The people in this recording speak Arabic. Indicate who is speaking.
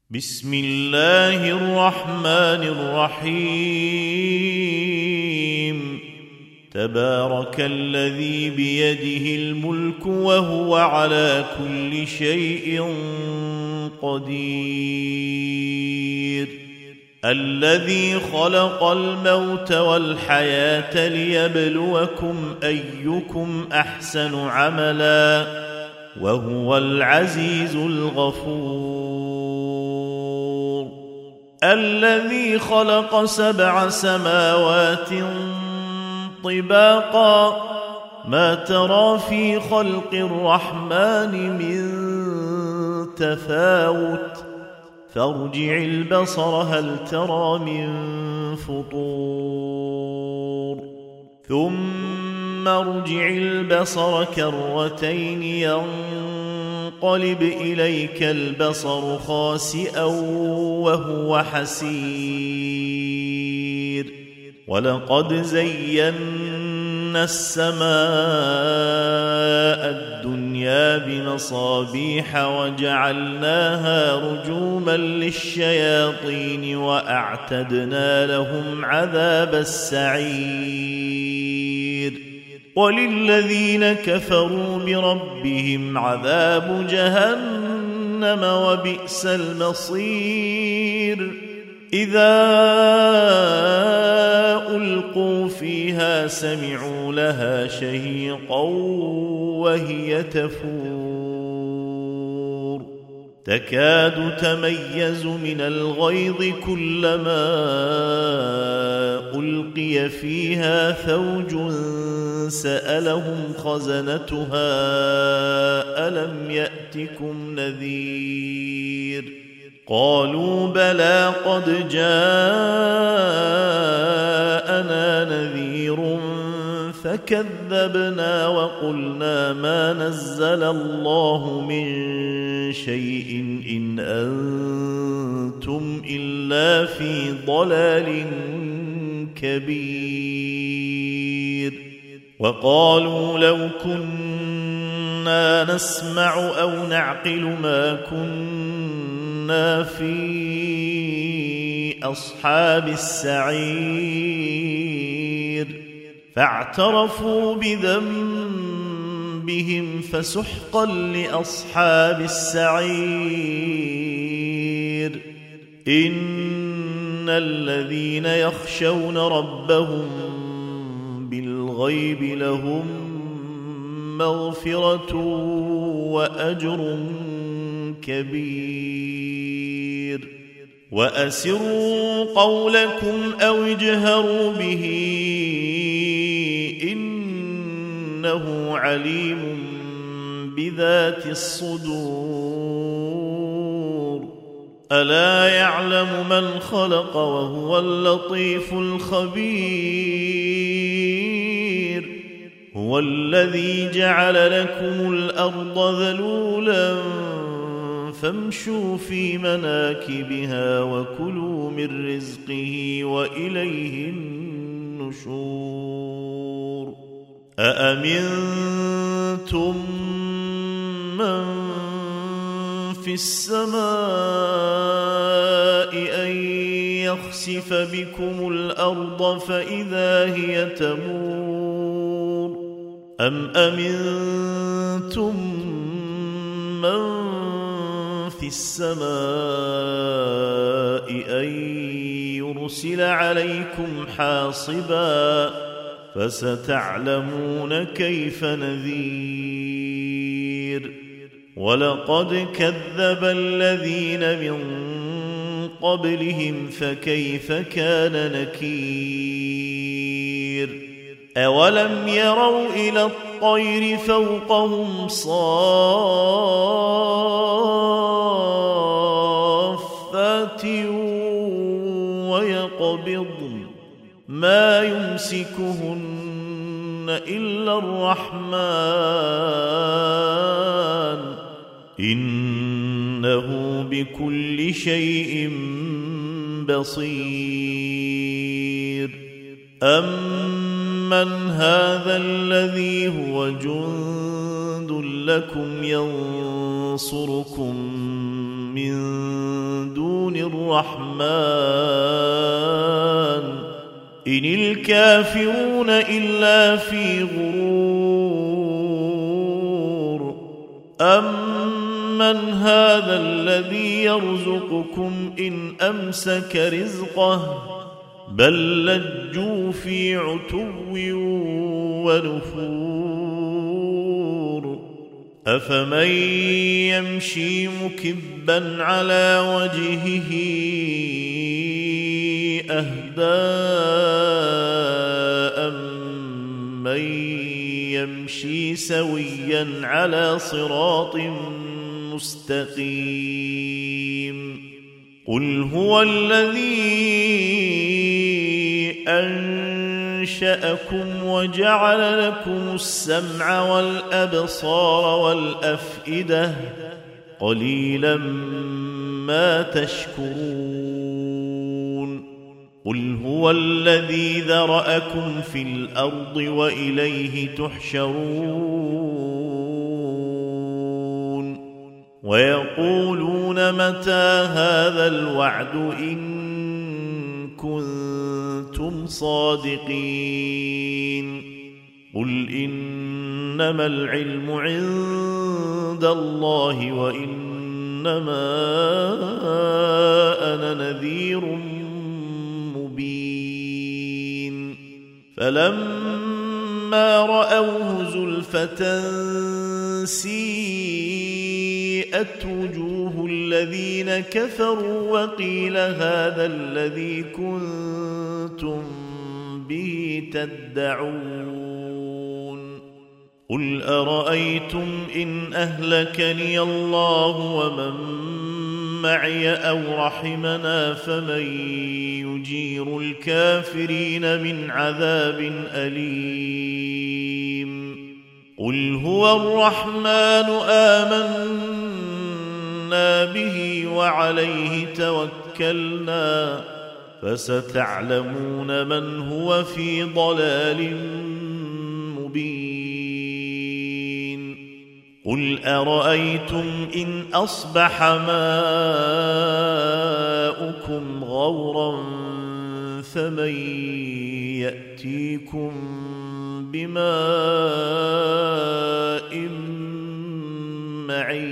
Speaker 1: بسم الله الرحمن الرحيم. تبارك الذي بيده الملك وهو على كل شيء قدير. الذي خلق الموت والحياة ليبلوكم أيكم أحسن عملا وهو العزيز الغفور. الذي خلق 7 سماوات طباقا ما ترى في خلق الرحمن من تفاوت فارجع البصر هل ترى من فطور ثم ارجع البصر كرتين ينقلب إليك البصر خاسئا وهو حسير. ولقد زينا السماء الدنيا بمصابيح وجعلناها رجوما للشياطين وأعتدنا لهم عذاب السعير. وللذين كفروا بربهم عذاب جهنم وبئس المصير. إذا ألقوا فيها سمعوا لها شهيقا وهي تفور تكاد تميز من الغيظ كلما ألقي فيها فوج سألهم خزنتها ألم يأتكم نذير قالوا بلى قد جاءنا نذير فكذبنا وقلنا ما نزل الله من شيء إن أنتم إلا في ضلال كبير. وقالوا لو كنا نسمع أو نعقل ما كنا في أصحاب السعير فاعترفوا بذنبهم فسحقا لأصحاب السعير. إن الذين يخشون ربهم بالغيب لهم مغفرة وأجر كبير. وأسروا قولكم أو اجهروا به إنه عليم بذات الصدور. ألا يعلم من خلق وهو اللطيف الخبير. هو الذي جعل لكم الأرض ذلولا فامشوا في مناكبها وكلوا من رزقه وإليه النشور. أأمنتم من في السماء أن يخسف بكم الأرض فإذا هي تمور أم أمنتم من في السماء أن يرسل عليكم حاصبا فستعلمون كيف نذير. ولقد كذب الذين من قبلهم فكيف كان نكير. أولم يروا إلى الطير فوقهم صافات ويقبضن ما يمسكهن إلا الرحمن إنه بكل شيء بصير. أمن هذا الذي هو جند لكم ينصركم من دون الرحمن إن الكافرون إلا في غرور أمن هذا الذي يرزقكم إن أمسك رزقه بل لجوا في عتو ونفور أفمن يمشي مكبا على وجهه أهدى أمن يمشي سويا على صراط مستقيم قل هو الذي أنشأكم وجعل لكم السمع والأبصار والأفئدة قليلا ما تشكرون قل هو الذي ذرأكم في الأرض وإليه تحشرون ويقولون متى هذا الوعد إن كنتم صادقين قل إنما العلم عند الله وإنما أنا نذير مبين فلما رأوه زلفة سيئت وجوه الذين كفروا وقيل هذا الذي كنتم به تدعون قل أرأيتم إن أهلكني الله ومن معي أو رحمنا فمن يجير الكافرين من عذاب أليم قل هو الرحمن آمنا به وعليه توكلنا فستعلمون من هو في ضلال مبين قل أرأيتم إن أصبح ماؤكم غورا فمن يأتيكم بماء معين